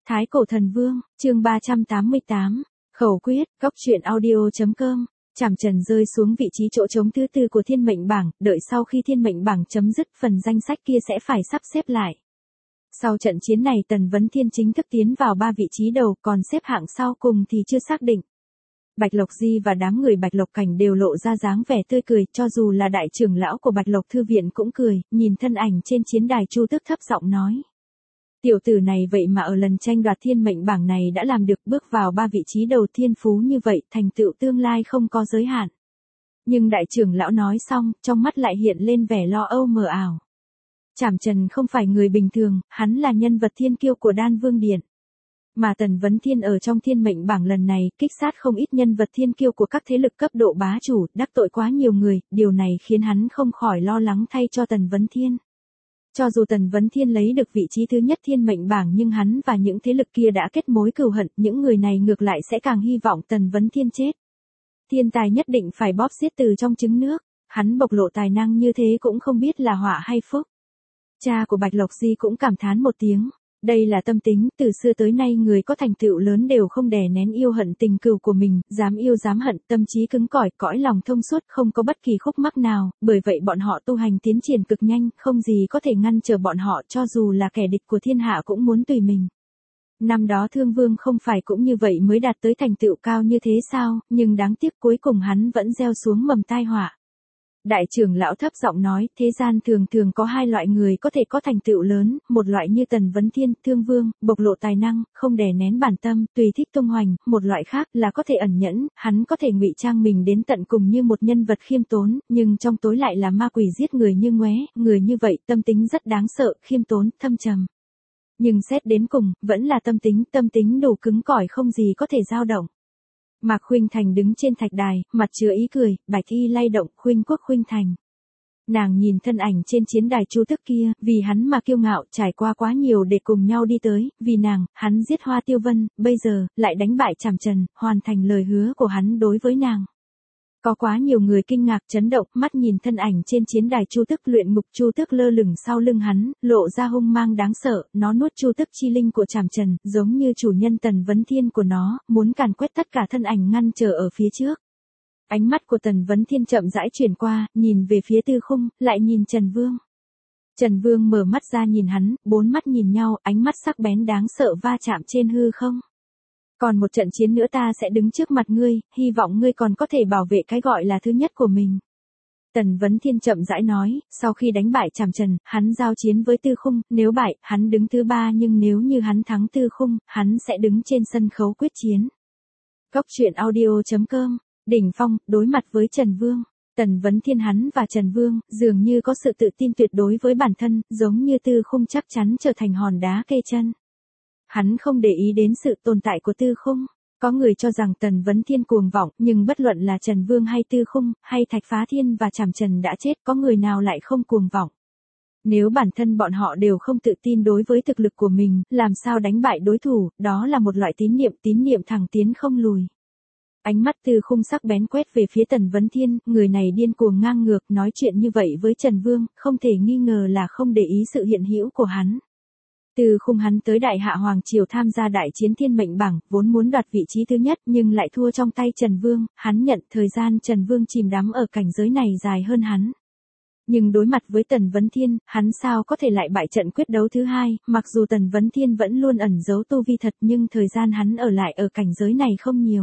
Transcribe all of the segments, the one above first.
Thái Cổ Thần Vương, chương 388, Khẩu quyết, góc truyện audio.com. Chảm trần rơi xuống vị trí chỗ trống thứ tư của thiên mệnh bảng, đợi sau khi thiên mệnh bảng chấm dứt phần danh sách kia sẽ phải sắp xếp lại. Sau trận chiến này Tần Vấn Thiên chính thức tiến vào 3 vị trí đầu, còn xếp hạng sau cùng thì chưa xác định. Bạch Lộc Di và đám người Bạch Lộc Cảnh đều lộ ra dáng vẻ tươi cười, cho dù là đại trưởng lão của Bạch Lộc Thư Viện cũng cười, nhìn thân ảnh trên chiến đài Chu Tước thấp giọng nói. Tiểu tử này vậy mà ở lần tranh đoạt thiên mệnh bảng này đã làm được, bước vào 3 vị trí đầu, thiên phú như vậy, thành tựu tương lai không có giới hạn. Nhưng đại trưởng lão nói xong, trong mắt lại hiện lên vẻ lo âu mờ ảo. Chảm Trần không phải người bình thường, hắn là nhân vật thiên kiêu của Đan Vương Điện. Mà Tần Vấn Thiên ở trong thiên mệnh bảng lần này kích sát không ít nhân vật thiên kiêu của các thế lực cấp độ bá chủ, đắc tội quá nhiều người, điều này khiến hắn không khỏi lo lắng thay cho Tần Vấn Thiên. Cho dù Tần Vấn Thiên lấy được vị trí thứ nhất thiên mệnh bảng nhưng hắn và những thế lực kia đã kết mối cừu hận, những người này ngược lại sẽ càng hy vọng Tần Vấn Thiên chết. Thiên tài nhất định phải bóp xiết từ trong trứng nước, hắn bộc lộ tài năng như thế cũng không biết là họa hay phúc. Cha của Bạch Lộc Di cũng cảm thán một tiếng. Đây là tâm tính, từ xưa tới nay người có thành tựu lớn đều không đè nén yêu hận tình cừu của mình, dám yêu dám hận, tâm trí cứng cỏi, cõi lòng thông suốt, không có bất kỳ khúc mắc nào, bởi vậy bọn họ tu hành tiến triển cực nhanh, không gì có thể ngăn trở bọn họ, cho dù là kẻ địch của thiên hạ cũng muốn tùy mình. Năm đó Thương Vương không phải cũng như vậy mới đạt tới thành tựu cao như thế sao, nhưng đáng tiếc cuối cùng hắn vẫn gieo xuống mầm tai họa. Đại trưởng lão thấp giọng nói, thế gian thường thường có hai loại người có thể có thành tựu lớn, một loại như Tần Vấn Thiên, Thương Vương, bộc lộ tài năng, không đè nén bản tâm, tùy thích tung hoành, một loại khác là có thể ẩn nhẫn, hắn có thể ngụy trang mình đến tận cùng như một nhân vật khiêm tốn, nhưng trong tối lại là ma quỷ giết người như ngoé, người như vậy tâm tính rất đáng sợ, khiêm tốn, thâm trầm. Nhưng xét đến cùng, vẫn là tâm tính đủ cứng cỏi không gì có thể dao động. Mạc Khuynh Thành đứng trên thạch đài, mặt chứa ý cười, bạch y lay động, Khuynh Quốc Khuynh Thành. Nàng nhìn thân ảnh trên chiến đài Chu Tước kia, vì hắn mà kiêu ngạo, trải qua quá nhiều để cùng nhau đi tới, vì nàng, hắn giết Hoa Tiêu Vân, bây giờ, lại đánh bại Chảm Trần, hoàn thành lời hứa của hắn đối với nàng. Có quá nhiều người kinh ngạc chấn động, mắt nhìn thân ảnh trên chiến đài Chu Tước luyện ngục, Chu Tước lơ lửng sau lưng hắn, lộ ra hung mang đáng sợ, nó nuốt Chu Tước chi linh của Chảm Trần, giống như chủ nhân Tần Vấn Thiên của nó, muốn càn quét tất cả thân ảnh ngăn trở ở phía trước. Ánh mắt của Tần Vấn Thiên chậm rãi chuyển qua, nhìn về phía Tư Khung, lại nhìn Trần Vương. Trần Vương mở mắt ra nhìn hắn, bốn mắt nhìn nhau, ánh mắt sắc bén đáng sợ va chạm trên hư không. Còn một trận chiến nữa ta sẽ đứng trước mặt ngươi, hy vọng ngươi còn có thể bảo vệ cái gọi là thứ nhất của mình. Tần Vấn Thiên chậm rãi nói, sau khi đánh bại Chảm Trần, hắn giao chiến với Tư Khung, nếu bại, hắn đứng thứ 3 nhưng nếu như hắn thắng Tư Khung, hắn sẽ đứng trên sân khấu quyết chiến. Góc truyện audio.com, đỉnh phong, đối mặt với Trần Vương. Tần Vấn Thiên hắn và Trần Vương, dường như có sự tự tin tuyệt đối với bản thân, giống như Tư Khung chắc chắn trở thành hòn đá kê chân. Hắn không để ý đến sự tồn tại của Tư Khung. Có người cho rằng Tần Vấn Thiên cuồng vọng, nhưng bất luận là Trần Vương hay Tư Khung, hay Thạch Phá Thiên và Chảm Trần đã chết, có người nào lại không cuồng vọng. Nếu bản thân bọn họ đều không tự tin đối với thực lực của mình, làm sao đánh bại đối thủ, đó là một loại tín niệm thẳng tiến không lùi. Ánh mắt Tư Khung sắc bén quét về phía Tần Vấn Thiên, người này điên cuồng ngang ngược, nói chuyện như vậy với Trần Vương, không thể nghi ngờ là không để ý sự hiện hữu của hắn. Từ Khung hắn tới Đại Hạ Hoàng Triều tham gia đại chiến thiên mệnh bảng, vốn muốn đoạt vị trí thứ nhất nhưng lại thua trong tay Trần Vương, hắn nhận thời gian Trần Vương chìm đắm ở cảnh giới này dài hơn hắn. Nhưng đối mặt với Tần Vấn Thiên, hắn sao có thể lại bại trận quyết đấu thứ hai, mặc dù Tần Vấn Thiên vẫn luôn ẩn giấu tu vi thật nhưng thời gian hắn ở lại ở cảnh giới này không nhiều.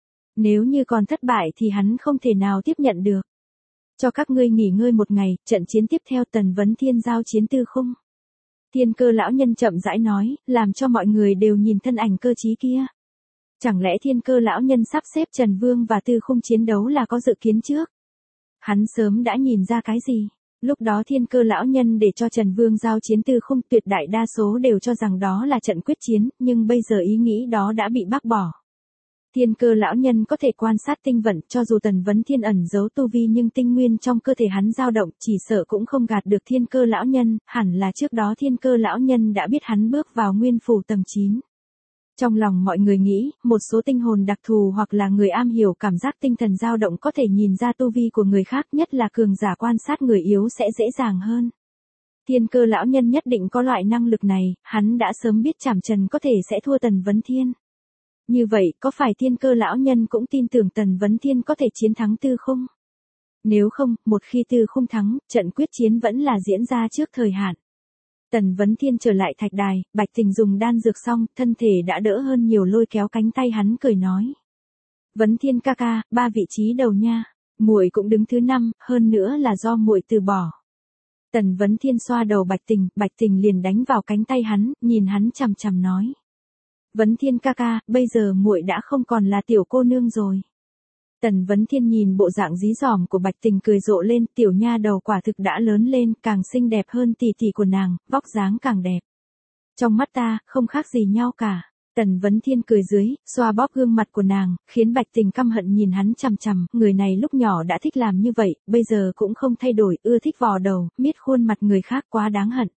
Nếu như còn thất bại thì hắn không thể nào tiếp nhận được. Cho các ngươi nghỉ ngơi một ngày, trận chiến tiếp theo Tần Vấn Thiên giao chiến Tư Khung. Thiên Cơ lão nhân chậm rãi nói, làm cho mọi người đều nhìn thân ảnh cơ trí kia. Chẳng lẽ Thiên Cơ lão nhân sắp xếp Trần Vương và Tư Khung chiến đấu là có dự kiến trước? Hắn sớm đã nhìn ra cái gì? Lúc đó Thiên Cơ lão nhân để cho Trần Vương giao chiến Tư Khung, tuyệt đại đa số đều cho rằng đó là trận quyết chiến, nhưng bây giờ ý nghĩ đó đã bị bác bỏ. Thiên Cơ lão nhân có thể quan sát tinh vận, cho dù Tần Vấn Thiên ẩn giấu tu vi nhưng tinh nguyên trong cơ thể hắn dao động, chỉ sợ cũng không gạt được Thiên Cơ lão nhân, hẳn là trước đó Thiên Cơ lão nhân đã biết hắn bước vào nguyên phủ tầng 9. Trong lòng mọi người nghĩ, một số tinh hồn đặc thù hoặc là người am hiểu cảm giác tinh thần dao động có thể nhìn ra tu vi của người khác, nhất là cường giả quan sát người yếu sẽ dễ dàng hơn. Thiên Cơ lão nhân nhất định có loại năng lực này, hắn đã sớm biết Trảm Trần có thể sẽ thua Tần Vấn Thiên. Như vậy, có phải Thiên Cơ lão nhân cũng tin tưởng Tần Vấn Thiên có thể chiến thắng Tư Khung? Nếu không, một khi Tư Khung thắng, trận quyết chiến vẫn là diễn ra trước thời hạn. Tần Vấn Thiên trở lại thạch đài, Bạch Tình dùng đan dược xong, thân thể đã đỡ hơn nhiều, lôi kéo cánh tay hắn cười nói. Vấn Thiên ca ca, 3 vị trí đầu nha, muội cũng đứng thứ 5, hơn nữa là do muội từ bỏ. Tần Vấn Thiên xoa đầu Bạch Tình liền đánh vào cánh tay hắn, nhìn hắn chằm chằm nói. Vấn Thiên ca ca, bây giờ muội đã không còn là tiểu cô nương rồi. Tần Vấn Thiên nhìn bộ dạng dí dỏm của Bạch Tình cười rộ lên, tiểu nha đầu quả thực đã lớn lên, càng xinh đẹp hơn tỷ tỷ của nàng, vóc dáng càng đẹp. Trong mắt ta, không khác gì nhau cả. Tần Vấn Thiên cười dưới, xoa bóp gương mặt của nàng, khiến Bạch Tình căm hận nhìn hắn chằm chằm, người này lúc nhỏ đã thích làm như vậy, bây giờ cũng không thay đổi, ưa thích vò đầu, miết khuôn mặt người khác quá đáng hận.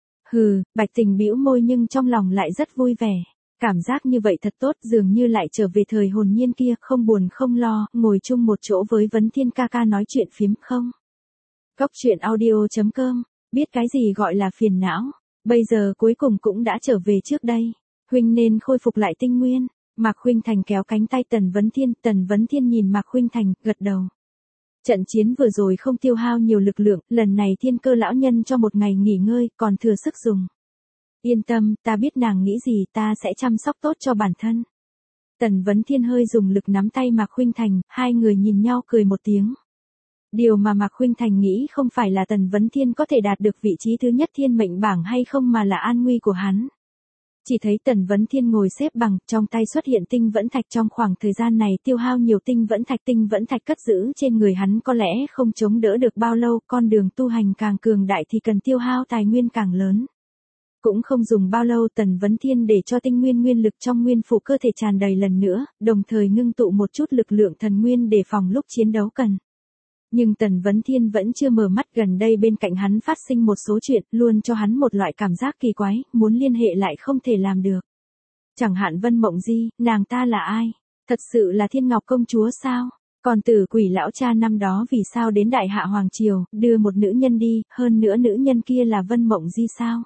Hừ, Bạch Tình bĩu môi nhưng trong lòng lại rất vui vẻ. Cảm giác như vậy thật tốt, dường như lại trở về thời hồn nhiên kia, không buồn không lo, ngồi chung một chỗ với Vấn Thiên ca ca nói chuyện phiếm không. Cóc truyện audio.com, biết cái gì gọi là phiền não, bây giờ cuối cùng cũng đã trở về trước đây. Huynh nên khôi phục lại tinh nguyên. Mạc Khuynh Thành kéo cánh tay Tần Vấn Thiên nhìn Mạc Khuynh Thành, gật đầu. Trận chiến vừa rồi không tiêu hao nhiều lực lượng, lần này Thiên Cơ lão nhân cho một ngày nghỉ ngơi, còn thừa sức dùng. Yên tâm, ta biết nàng nghĩ gì, ta sẽ chăm sóc tốt cho bản thân. Tần Vấn Thiên hơi dùng lực nắm tay Mạc Khuynh Thành, hai người nhìn nhau cười một tiếng. Điều mà Mạc Khuynh Thành nghĩ không phải là Tần Vấn Thiên có thể đạt được vị trí thứ nhất thiên mệnh bảng hay không mà là an nguy của hắn. Chỉ thấy Tần Vấn Thiên ngồi xếp bằng, trong tay xuất hiện tinh vẫn thạch, trong khoảng thời gian này tiêu hao nhiều tinh vẫn thạch cất giữ trên người hắn có lẽ không chống đỡ được bao lâu, con đường tu hành càng cường đại thì cần tiêu hao tài nguyên càng lớn. Cũng không dùng bao lâu Tần Vấn Thiên để cho tinh nguyên lực trong nguyên phủ cơ thể tràn đầy lần nữa, đồng thời ngưng tụ một chút lực lượng thần nguyên để phòng lúc chiến đấu cần. Nhưng Tần Vấn Thiên vẫn chưa mở mắt, gần đây bên cạnh hắn phát sinh một số chuyện, luôn cho hắn một loại cảm giác kỳ quái, muốn liên hệ lại không thể làm được. Chẳng hạn Vân Mộng Di, nàng ta là ai? Thật sự là Thiên Ngọc công chúa sao? Còn Tử Quỷ lão cha năm đó vì sao đến Đại Hạ Hoàng Triều, đưa một nữ nhân đi, hơn nữa nữ nhân kia là Vân Mộng Di sao?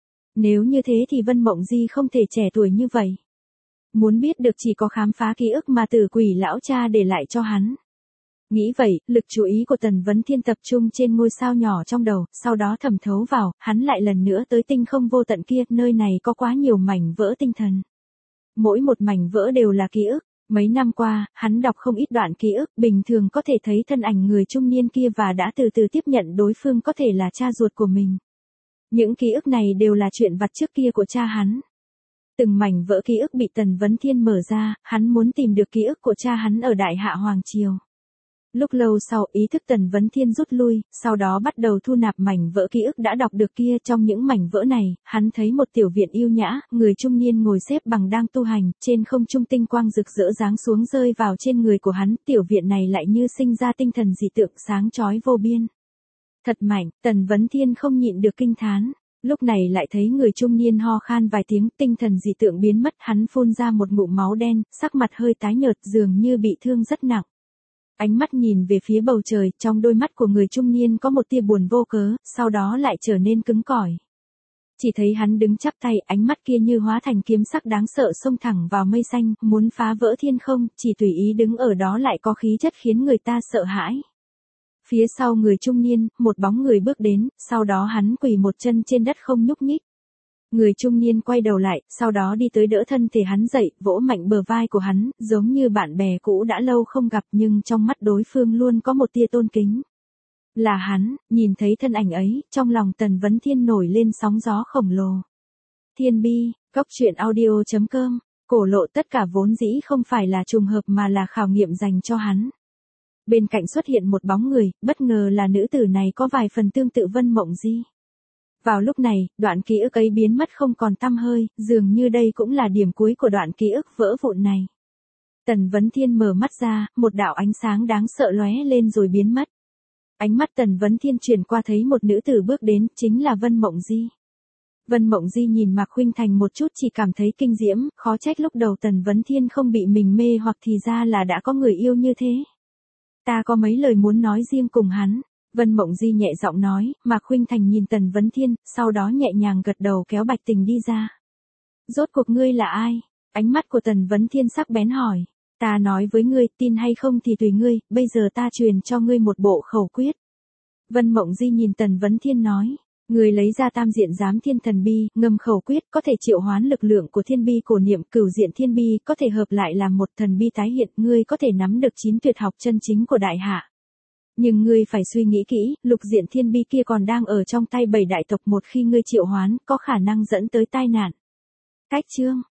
Nếu như thế thì Vân Mộng Di không thể trẻ tuổi như vậy. Muốn biết được chỉ có khám phá ký ức mà Tử Quỷ lão cha để lại cho hắn. Nghĩ vậy, lực chú ý của Tần Vấn Thiên tập trung trên ngôi sao nhỏ trong đầu, sau đó thẩm thấu vào, hắn lại lần nữa tới tinh không vô tận kia, nơi này có quá nhiều mảnh vỡ tinh thần. Mỗi một mảnh vỡ đều là ký ức, mấy năm qua, hắn đọc không ít đoạn ký ức, bình thường có thể thấy thân ảnh người trung niên kia và đã từ từ tiếp nhận đối phương có thể là cha ruột của mình. Những ký ức này đều là chuyện vặt trước kia của cha hắn. Từng mảnh vỡ ký ức bị Tần Vấn Thiên mở ra, hắn muốn tìm được ký ức của cha hắn ở Đại Hạ Hoàng Triều. Lúc lâu sau, ý thức Tần Vấn Thiên rút lui, sau đó bắt đầu thu nạp mảnh vỡ ký ức đã đọc được kia. Trong những mảnh vỡ này, hắn thấy một tiểu viện yêu nhã, người trung niên ngồi xếp bằng đang tu hành, trên không trung tinh quang rực rỡ giáng xuống rơi vào trên người của hắn, tiểu viện này lại như sinh ra tinh thần dị tượng sáng chói vô biên. Thật mạnh, Tần Vấn Thiên không nhịn được kinh thán. Lúc này lại thấy người trung niên ho khan vài tiếng, tinh thần dị tượng biến mất, hắn phun ra một ngụm máu đen, sắc mặt hơi tái nhợt, dường như bị thương rất nặng. Ánh mắt nhìn về phía bầu trời, trong đôi mắt của người trung niên có một tia buồn vô cớ, sau đó lại trở nên cứng cỏi. Chỉ thấy hắn đứng chắp tay, ánh mắt kia như hóa thành kiếm sắc đáng sợ xông thẳng vào mây xanh, muốn phá vỡ thiên không, chỉ tùy ý đứng ở đó lại có khí chất khiến người ta sợ hãi. Phía sau người trung niên, một bóng người bước đến, sau đó hắn quỳ một chân trên đất không nhúc nhích. Người trung niên quay đầu lại, sau đó đi tới đỡ thân thể hắn dậy, vỗ mạnh bờ vai của hắn, giống như bạn bè cũ đã lâu không gặp nhưng trong mắt đối phương luôn có một tia tôn kính. Là hắn, nhìn thấy thân ảnh ấy, trong lòng Tần Vấn Thiên nổi lên sóng gió khổng lồ. Thiên Bi, Cóc truyện audio.com, cổ lộ tất cả vốn dĩ không phải là trùng hợp mà là khảo nghiệm dành cho hắn. Bên cạnh xuất hiện một bóng người, bất ngờ là nữ tử này có vài phần tương tự Vân Mộng Di. Vào lúc này, đoạn ký ức ấy biến mất không còn tăm hơi, dường như đây cũng là điểm cuối của đoạn ký ức vỡ vụn này. Tần Vấn Thiên mở mắt ra, một đạo ánh sáng đáng sợ lóe lên rồi biến mất. Ánh mắt Tần Vấn Thiên chuyển qua thấy một nữ tử bước đến, chính là Vân Mộng Di. Vân Mộng Di nhìn Mạc Khuynh Thành một chút chỉ cảm thấy kinh diễm, khó trách lúc đầu Tần Vấn Thiên không bị mình mê hoặc thì ra là đã có người yêu như thế. Ta có mấy lời muốn nói riêng cùng hắn. Vân Mộng Di nhẹ giọng nói, Mạc Khuynh Thành nhìn Tần Vấn Thiên, sau đó nhẹ nhàng gật đầu kéo Bạch Tình đi ra. Rốt cuộc ngươi là ai? Ánh mắt của Tần Vấn Thiên sắc bén hỏi. Ta nói với ngươi, tin hay không thì tùy ngươi, bây giờ ta truyền cho ngươi một bộ khẩu quyết. Vân Mộng Di nhìn Tần Vấn Thiên nói. Ngươi lấy ra tam diện giám thiên thần bi, ngâm khẩu quyết, có thể triệu hoán lực lượng của thiên bi cổ niệm, cửu diện thiên bi, có thể hợp lại làm một thần bi tái hiện, ngươi có thể nắm được 9 tuyệt học chân chính của đại hạ. Nhưng ngươi phải suy nghĩ kỹ, lục diện thiên bi kia còn đang ở trong tay 7 đại tộc, một khi ngươi triệu hoán, có khả năng dẫn tới tai nạn. Cách chương